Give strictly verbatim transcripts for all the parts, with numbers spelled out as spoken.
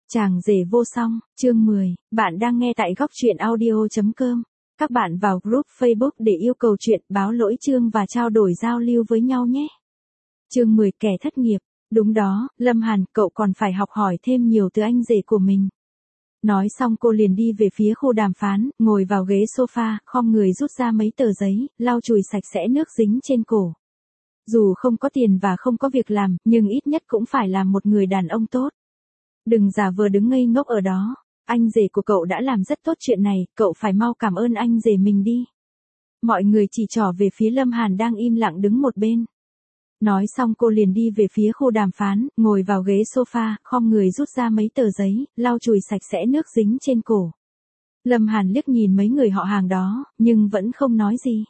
Chàng rể vô song, chương mười, bạn đang nghe tại góc truyện audio.com. Các bạn vào group Facebook để yêu cầu chuyện, báo lỗi chương và trao đổi giao lưu với nhau nhé. Chương mười, kẻ thất nghiệp. Đúng đó, Lâm Hàn, cậu còn phải học hỏi thêm nhiều từ anh rể của mình. Nói xong cô liền đi về phía khu đàm phán, ngồi vào ghế sofa, khom người rút ra mấy tờ giấy, lau chùi sạch sẽ nước dính trên cổ. Dù không có tiền và không có việc làm, nhưng ít nhất cũng phải là một người đàn ông tốt. Đừng giả vờ đứng ngây ngốc ở đó, anh rể của cậu đã làm rất tốt chuyện này, cậu phải mau cảm ơn anh rể mình đi. Mọi người chỉ trỏ về phía Lâm Hàn đang im lặng đứng một bên. Nói xong cô liền đi về phía khu đàm phán, ngồi vào ghế sofa, khom người rút ra mấy tờ giấy, lau chùi sạch sẽ nước dính trên cổ. Lâm Hàn liếc nhìn mấy người họ hàng đó, nhưng vẫn không nói gì.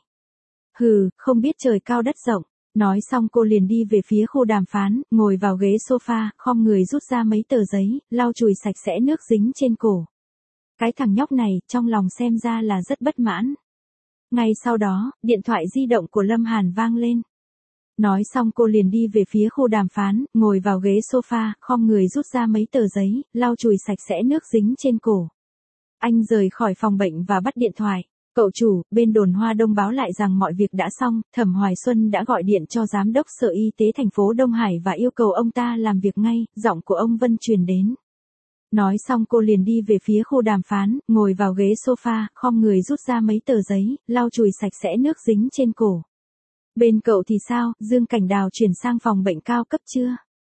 Hừ, không biết trời cao đất rộng. Nói xong cô liền đi về phía khu đàm phán, ngồi vào ghế sofa, khom người rút ra mấy tờ giấy, lau chùi sạch sẽ nước dính trên cổ. Cái thằng nhóc này, trong lòng xem ra là rất bất mãn. Ngay sau đó, điện thoại di động của Lâm Hàn vang lên. Nói xong cô liền đi về phía khu đàm phán, ngồi vào ghế sofa, khom người rút ra mấy tờ giấy, lau chùi sạch sẽ nước dính trên cổ. Anh rời khỏi phòng bệnh và bắt điện thoại. Cậu chủ, bên đồn Hoa Đông báo lại rằng mọi việc đã xong, Thẩm Hoài Xuân đã gọi điện cho Giám đốc Sở Y tế thành phố Đông Hải và yêu cầu ông ta làm việc ngay, giọng của ông Vân truyền đến. Nói xong cô liền đi về phía khu đàm phán, ngồi vào ghế sofa, khom người rút ra mấy tờ giấy, lau chùi sạch sẽ nước dính trên cổ. Bên cậu thì sao, Dương Cảnh Đào chuyển sang phòng bệnh cao cấp chưa?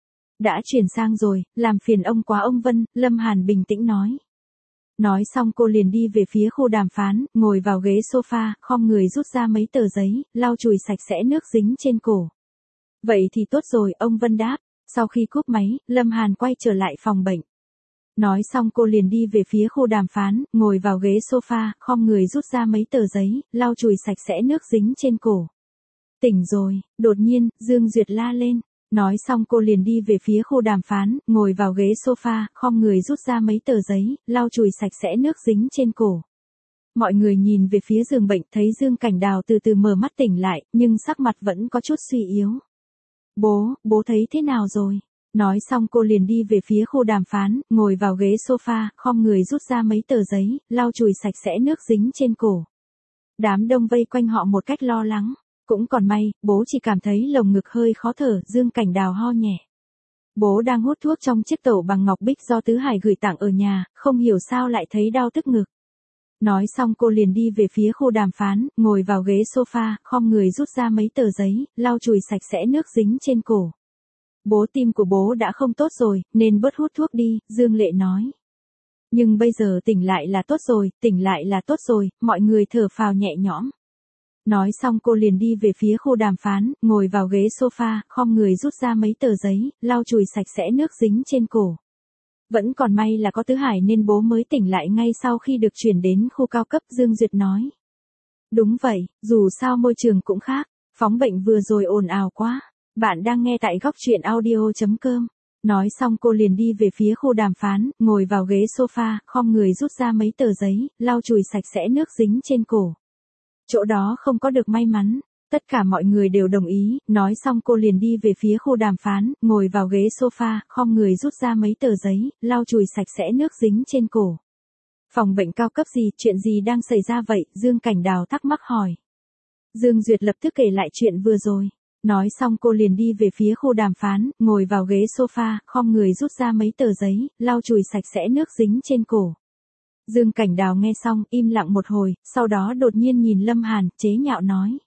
Đã chuyển sang rồi, làm phiền ông quá ông Vân, Lâm Hàn bình tĩnh nói. Nói xong cô liền đi về phía khu đàm phán, ngồi vào ghế sofa, khom người rút ra mấy tờ giấy, lau chùi sạch sẽ nước dính trên cổ. Vậy thì tốt rồi, ông Vân đáp. Sau khi cúp máy, Lâm Hàn quay trở lại phòng bệnh. Nói xong cô liền đi về phía khu đàm phán, ngồi vào ghế sofa, khom người rút ra mấy tờ giấy, lau chùi sạch sẽ nước dính trên cổ. Tỉnh rồi, đột nhiên, Dương Duyệt la lên. Nói xong cô liền đi về phía khu đàm phán, ngồi vào ghế sofa, khom người rút ra mấy tờ giấy, lau chùi sạch sẽ nước dính trên cổ. Mọi người nhìn về phía giường bệnh thấy Dương Cảnh Đào từ từ mở mắt tỉnh lại, nhưng sắc mặt vẫn có chút suy yếu. Bố, bố thấy thế nào rồi? Nói xong cô liền đi về phía khu đàm phán, ngồi vào ghế sofa, khom người rút ra mấy tờ giấy, lau chùi sạch sẽ nước dính trên cổ. Đám đông vây quanh họ một cách lo lắng. Cũng còn may, bố chỉ cảm thấy lồng ngực hơi khó thở, Dương Cảnh Đào ho nhẹ. Bố đang hút thuốc trong chiếc tẩu bằng ngọc bích do Tứ Hải gửi tặng ở nhà, không hiểu sao lại thấy đau tức ngực. Nói xong cô liền đi về phía khu đàm phán, ngồi vào ghế sofa, khom người rút ra mấy tờ giấy, lau chùi sạch sẽ nước dính trên cổ. Bố, tim của bố đã không tốt rồi, nên bớt hút thuốc đi, Dương Lệ nói. Nhưng bây giờ tỉnh lại là tốt rồi, tỉnh lại là tốt rồi, mọi người thở phào nhẹ nhõm. Nói xong cô liền đi về phía khu đàm phán, ngồi vào ghế sofa, khom người rút ra mấy tờ giấy, lau chùi sạch sẽ nước dính trên cổ. Vẫn còn may là có Tứ Hải nên bố mới tỉnh lại ngay sau khi được chuyển đến khu cao cấp, Dương Duyệt nói. Đúng vậy, dù sao môi trường cũng khác, phóng bệnh vừa rồi ồn ào quá. Bạn đang nghe tại góc truyện audio.com. Nói xong cô liền đi về phía khu đàm phán, ngồi vào ghế sofa, khom người rút ra mấy tờ giấy, lau chùi sạch sẽ nước dính trên cổ. Chỗ đó không có được may mắn, tất cả mọi người đều đồng ý, nói xong cô liền đi về phía khu đàm phán, ngồi vào ghế sofa, khom người rút ra mấy tờ giấy, lau chùi sạch sẽ nước dính trên cổ. Phòng bệnh cao cấp gì, chuyện gì đang xảy ra vậy, Dương Cảnh Đào thắc mắc hỏi. Dương Duyệt lập tức kể lại chuyện vừa rồi. Nói xong cô liền đi về phía khu đàm phán, ngồi vào ghế sofa, khom người rút ra mấy tờ giấy, lau chùi sạch sẽ nước dính trên cổ. Dương Cảnh Đào nghe xong, im lặng một hồi, sau đó đột nhiên nhìn Lâm Hàn, chế nhạo nói.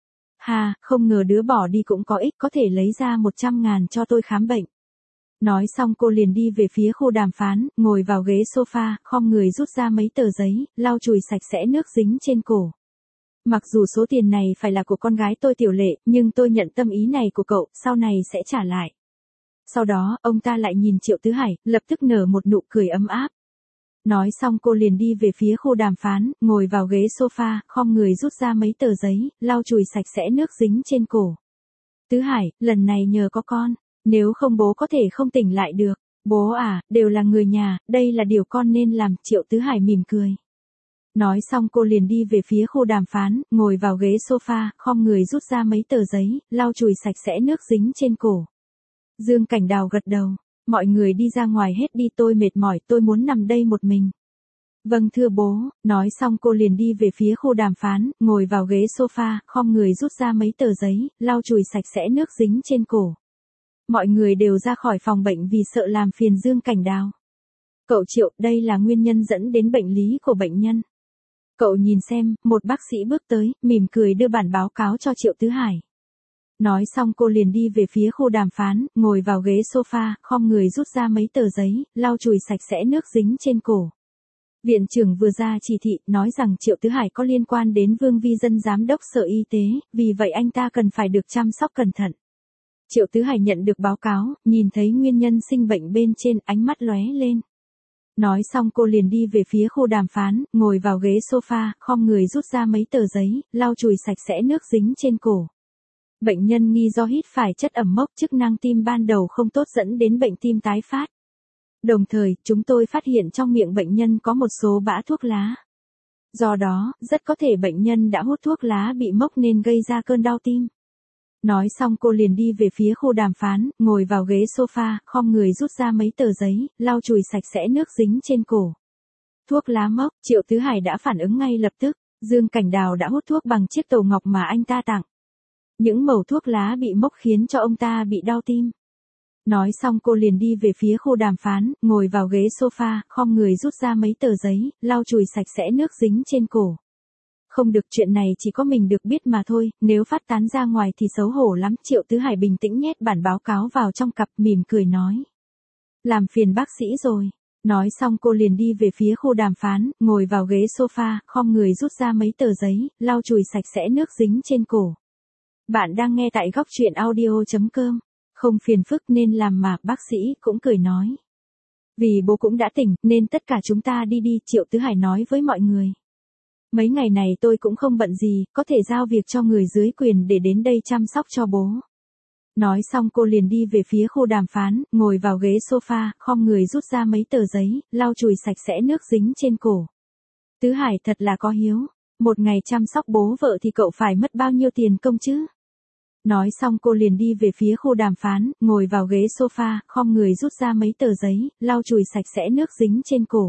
Hà, không ngờ đứa bỏ đi cũng có ích, có thể lấy ra một trăm ngàn cho tôi khám bệnh. Nói xong cô liền đi về phía khu đàm phán, ngồi vào ghế sofa, khom người rút ra mấy tờ giấy, lau chùi sạch sẽ nước dính trên cổ. Mặc dù số tiền này phải là của con gái tôi Tiểu Lệ, nhưng tôi nhận tâm ý này của cậu, sau này sẽ trả lại. Sau đó, ông ta lại nhìn Triệu Tứ Hải, lập tức nở một nụ cười ấm áp. Nói xong cô liền đi về phía khu đàm phán, ngồi vào ghế sofa, khom người rút ra mấy tờ giấy, lau chùi sạch sẽ nước dính trên cổ. Tứ Hải, lần này nhờ có con, nếu không bố có thể không tỉnh lại được. Bố à, đều là người nhà, đây là điều con nên làm, Triệu Tứ Hải mỉm cười. Nói xong cô liền đi về phía khu đàm phán, ngồi vào ghế sofa, khom người rút ra mấy tờ giấy, lau chùi sạch sẽ nước dính trên cổ. Dương Cảnh Đào gật đầu. Mọi người đi ra ngoài hết đi, tôi mệt mỏi, tôi muốn nằm đây một mình. Vâng thưa bố, nói xong cô liền đi về phía khu đàm phán, ngồi vào ghế sofa, khom người rút ra mấy tờ giấy, lau chùi sạch sẽ nước dính trên cổ. Mọi người đều ra khỏi phòng bệnh vì sợ làm phiền Dương Cảnh Đào. Cậu Triệu, đây là nguyên nhân dẫn đến bệnh lý của bệnh nhân. Cậu nhìn xem, một bác sĩ bước tới, mỉm cười đưa bản báo cáo cho Triệu Tứ Hải. Nói xong cô liền đi về phía khu đàm phán, ngồi vào ghế sofa, khom người rút ra mấy tờ giấy, lau chùi sạch sẽ nước dính trên cổ. Viện trưởng vừa ra chỉ thị, nói rằng Triệu Tứ Hải có liên quan đến Vương Vi Dân giám đốc Sở Y tế, vì vậy anh ta cần phải được chăm sóc cẩn thận. Triệu Tứ Hải nhận được báo cáo, nhìn thấy nguyên nhân sinh bệnh bên trên, ánh mắt lóe lên. Nói xong cô liền đi về phía khu đàm phán, ngồi vào ghế sofa, khom người rút ra mấy tờ giấy, lau chùi sạch sẽ nước dính trên cổ. Bệnh nhân nghi do hít phải chất ẩm mốc, chức năng tim ban đầu không tốt dẫn đến bệnh tim tái phát. Đồng thời, chúng tôi phát hiện trong miệng bệnh nhân có một số bã thuốc lá. Do đó, rất có thể bệnh nhân đã hút thuốc lá bị mốc nên gây ra cơn đau tim. Nói xong cô liền đi về phía khu đàm phán, ngồi vào ghế sofa, khom người rút ra mấy tờ giấy, lau chùi sạch sẽ nước dính trên cổ. Thuốc lá mốc, Triệu Tứ Hải đã phản ứng ngay lập tức, Dương Cảnh Đào đã hút thuốc bằng chiếc tổ ngọc mà anh ta tặng. Những mẩu thuốc lá bị mốc khiến cho ông ta bị đau tim. Nói xong cô liền đi về phía khu đàm phán, ngồi vào ghế sofa, khom người rút ra mấy tờ giấy, lau chùi sạch sẽ nước dính trên cổ. Không được, chuyện này chỉ có mình được biết mà thôi, nếu phát tán ra ngoài thì xấu hổ lắm. Triệu Tứ Hải bình tĩnh nhét bản báo cáo vào trong cặp, mỉm cười nói. Làm phiền bác sĩ rồi. Nói xong cô liền đi về phía khu đàm phán, ngồi vào ghế sofa, khom người rút ra mấy tờ giấy, lau chùi sạch sẽ nước dính trên cổ. Bạn đang nghe tại góc truyện audio chấm com. Không phiền phức nên làm mà, bác sĩ cũng cười nói. Vì bố cũng đã tỉnh, nên tất cả chúng ta đi đi, Triệu Tứ Hải nói với mọi người. Mấy ngày này tôi cũng không bận gì, có thể giao việc cho người dưới quyền để đến đây chăm sóc cho bố. Nói xong cô liền đi về phía khu đàm phán, ngồi vào ghế sofa, khom người rút ra mấy tờ giấy, lau chùi sạch sẽ nước dính trên cổ. Tứ Hải thật là có hiếu, một ngày chăm sóc bố vợ thì cậu phải mất bao nhiêu tiền công chứ? Nói xong cô liền đi về phía khu đàm phán, ngồi vào ghế sofa, khom người rút ra mấy tờ giấy, lau chùi sạch sẽ nước dính trên cổ.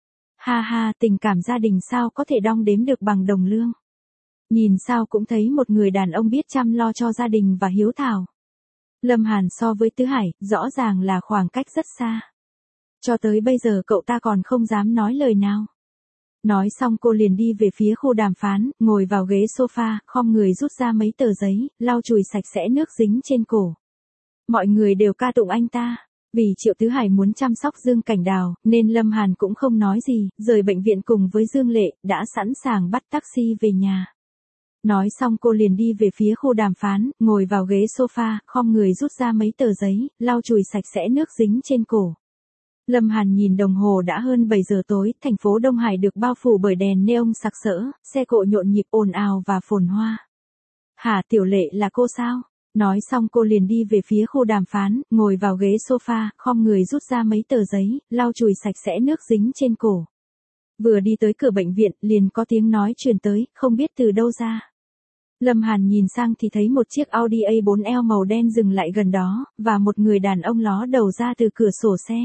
Ha ha, tình cảm gia đình sao có thể đong đếm được bằng đồng lương. Nhìn sao cũng thấy một người đàn ông biết chăm lo cho gia đình và hiếu thảo. Lâm Hàn so với Tứ Hải, rõ ràng là khoảng cách rất xa. Cho tới bây giờ cậu ta còn không dám nói lời nào. Nói xong cô liền đi về phía khu đàm phán, ngồi vào ghế sofa, khom người rút ra mấy tờ giấy, lau chùi sạch sẽ nước dính trên cổ. Mọi người đều ca tụng anh ta. Vì Triệu Tứ Hải muốn chăm sóc Dương Cảnh Đào, nên Lâm Hàn cũng không nói gì, rời bệnh viện cùng với Dương Lệ, đã sẵn sàng bắt taxi về nhà. Nói xong cô liền đi về phía khu đàm phán, ngồi vào ghế sofa, khom người rút ra mấy tờ giấy, lau chùi sạch sẽ nước dính trên cổ. Lâm Hàn nhìn đồng hồ đã hơn bảy giờ tối, thành phố Đông Hải được bao phủ bởi đèn neon sặc sỡ, xe cộ nhộn nhịp ồn ào và phồn hoa. Hả, Tiểu Lệ là cô sao? Nói xong cô liền đi về phía khu đàm phán, ngồi vào ghế sofa, khom người rút ra mấy tờ giấy, lau chùi sạch sẽ nước dính trên cổ. Vừa đi tới cửa bệnh viện, liền có tiếng nói truyền tới, không biết từ đâu ra. Lâm Hàn nhìn sang thì thấy một chiếc Audi A bốn L màu đen dừng lại gần đó, và một người đàn ông ló đầu ra từ cửa sổ xe.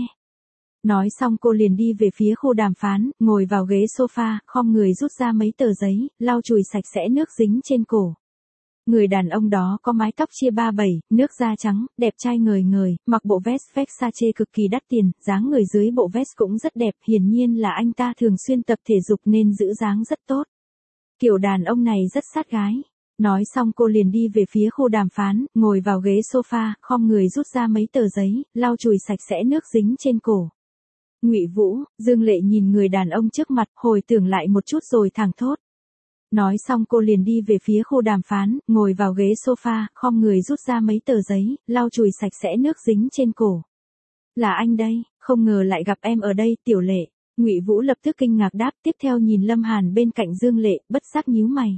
Nói xong cô liền đi về phía khu đàm phán, ngồi vào ghế sofa, khom người rút ra mấy tờ giấy, lau chùi sạch sẽ nước dính trên cổ. Người đàn ông đó có mái tóc chia ba bảy, nước da trắng, đẹp trai ngời ngời, mặc bộ vest Versace cực kỳ đắt tiền, dáng người dưới bộ vest cũng rất đẹp, hiển nhiên là anh ta thường xuyên tập thể dục nên giữ dáng rất tốt. Kiểu đàn ông này rất sát gái. Nói xong cô liền đi về phía khu đàm phán, ngồi vào ghế sofa, khom người rút ra mấy tờ giấy, lau chùi sạch sẽ nước dính trên cổ. Ngụy Vũ, Dương Lệ nhìn người đàn ông trước mặt, hồi tưởng lại một chút rồi thẳng thốt. Nói xong cô liền đi về phía khu đàm phán, ngồi vào ghế sofa, khom người rút ra mấy tờ giấy, lau chùi sạch sẽ nước dính trên cổ. Là anh đây, không ngờ lại gặp em ở đây, Tiểu Lệ. Ngụy Vũ lập tức kinh ngạc đáp, tiếp theo nhìn Lâm Hàn bên cạnh Dương Lệ, bất giác nhíu mày.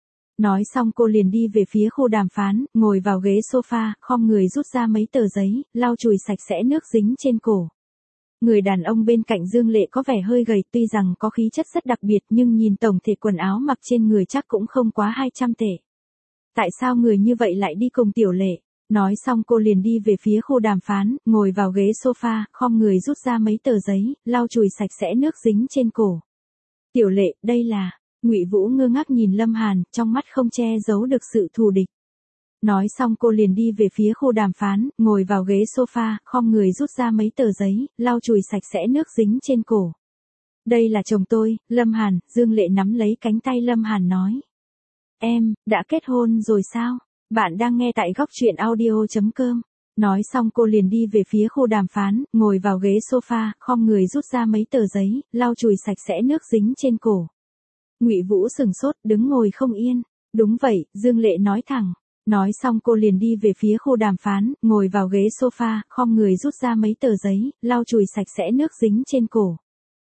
Nói xong cô liền đi về phía khu đàm phán, ngồi vào ghế sofa, khom người rút ra mấy tờ giấy, lau chùi sạch sẽ nước dính trên cổ. Người đàn ông bên cạnh Dương Lệ có vẻ hơi gầy, tuy rằng có khí chất rất đặc biệt nhưng nhìn tổng thể quần áo mặc trên người chắc cũng không quá hai trăm tệ. Tại sao người như vậy lại đi cùng Tiểu Lệ? Nói xong cô liền đi về phía khu đàm phán, ngồi vào ghế sofa, khom người rút ra mấy tờ giấy, lau chùi sạch sẽ nước dính trên cổ. Tiểu Lệ, đây là... Ngụy Vũ ngơ ngác nhìn Lâm Hàn, trong mắt không che giấu được sự thù địch. Nói xong cô liền đi về phía khu đàm phán, ngồi vào ghế sofa, khom người rút ra mấy tờ giấy, lau chùi sạch sẽ nước dính trên cổ. Đây là chồng tôi, Lâm Hàn. Dương Lệ nắm lấy cánh tay Lâm Hàn nói. Em, đã kết hôn rồi sao? Bạn đang nghe tại góc truyện audio.com. Nói xong cô liền đi về phía khu đàm phán, ngồi vào ghế sofa, khom người rút ra mấy tờ giấy, lau chùi sạch sẽ nước dính trên cổ. Ngụy Vũ sừng sốt, đứng ngồi không yên. Đúng vậy, Dương Lệ nói thẳng. Nói xong cô liền đi về phía khu đàm phán, ngồi vào ghế sofa, khom người rút ra mấy tờ giấy, lau chùi sạch sẽ nước dính trên cổ.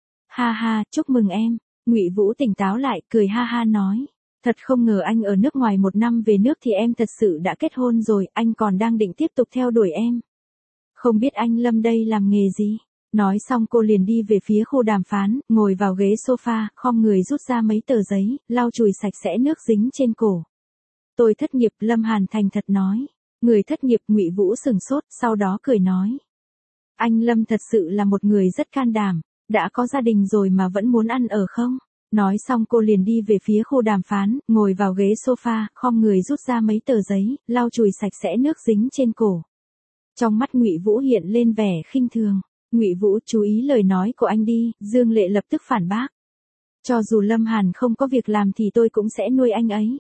Ha ha, chúc mừng em. Ngụy Vũ tỉnh táo lại, cười ha ha nói. Thật không ngờ anh ở nước ngoài một năm về nước thì em thật sự đã kết hôn rồi, anh còn đang định tiếp tục theo đuổi em. Không biết anh Lâm đây làm nghề gì? Nói xong cô liền đi về phía khu đàm phán, ngồi vào ghế sofa, khom người rút ra mấy tờ giấy, lau chùi sạch sẽ nước dính trên cổ. Tôi thất nghiệp, Lâm Hàn thành thật nói. Người thất nghiệp, Ngụy Vũ sừng sốt, sau đó cười nói. Anh Lâm thật sự là một người rất can đảm, đã có gia đình rồi mà vẫn muốn ăn ở không? Nói xong cô liền đi về phía khu đàm phán, ngồi vào ghế sofa, khom người rút ra mấy tờ giấy, lau chùi sạch sẽ nước dính trên cổ. Trong mắt Ngụy Vũ hiện lên vẻ khinh thường. Ngụy Vũ, chú ý lời nói của anh đi, Dương Lệ lập tức phản bác. Cho dù Lâm Hàn không có việc làm thì tôi cũng sẽ nuôi anh ấy.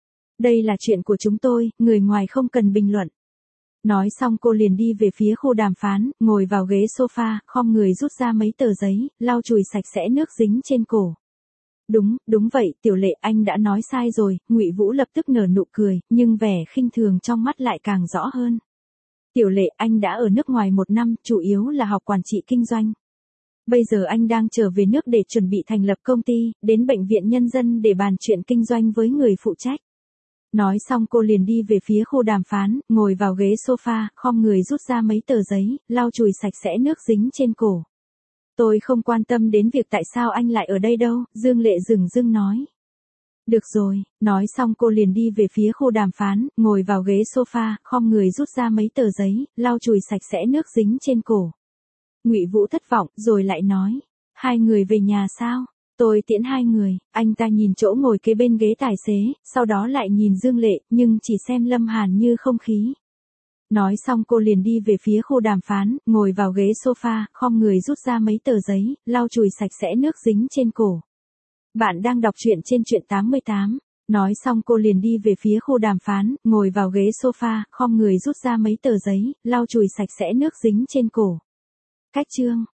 Đây là chuyện của chúng tôi, người ngoài không cần bình luận. Nói xong cô liền đi về phía khu đàm phán, ngồi vào ghế sofa, khom người rút ra mấy tờ giấy, lau chùi sạch sẽ nước dính trên cổ. Đúng, đúng vậy, Tiểu Lệ, anh đã nói sai rồi. Ngụy Vũ lập tức nở nụ cười, nhưng vẻ khinh thường trong mắt lại càng rõ hơn. Tiểu Lệ, anh đã ở nước ngoài một năm, chủ yếu là học quản trị kinh doanh. Bây giờ anh đang trở về nước để chuẩn bị thành lập công ty, đến bệnh viện nhân dân để bàn chuyện kinh doanh với người phụ trách. Nói xong cô liền đi về phía khu đàm phán, ngồi vào ghế sofa, khom người rút ra mấy tờ giấy, lau chùi sạch sẽ nước dính trên cổ. Tôi không quan tâm đến việc tại sao anh lại ở đây đâu, Dương Lệ dửng dưng nói. Được rồi, nói xong cô liền đi về phía khu đàm phán, ngồi vào ghế sofa, khom người rút ra mấy tờ giấy, lau chùi sạch sẽ nước dính trên cổ. Ngụy Vũ thất vọng, rồi lại nói. Hai người về nhà sao? Tôi tiễn hai người. Anh ta nhìn chỗ ngồi kế bên ghế tài xế, sau đó lại nhìn Dương Lệ, nhưng chỉ xem Lâm Hàn như không khí. Nói xong cô liền đi về phía khu đàm phán, ngồi vào ghế sofa, khom người rút ra mấy tờ giấy, lau chùi sạch sẽ nước dính trên cổ. Bạn đang đọc truyện trên truyện tám mươi tám. Nói xong cô liền đi về phía khu đàm phán, ngồi vào ghế sofa, khom người rút ra mấy tờ giấy, lau chùi sạch sẽ nước dính trên cổ. Cách chương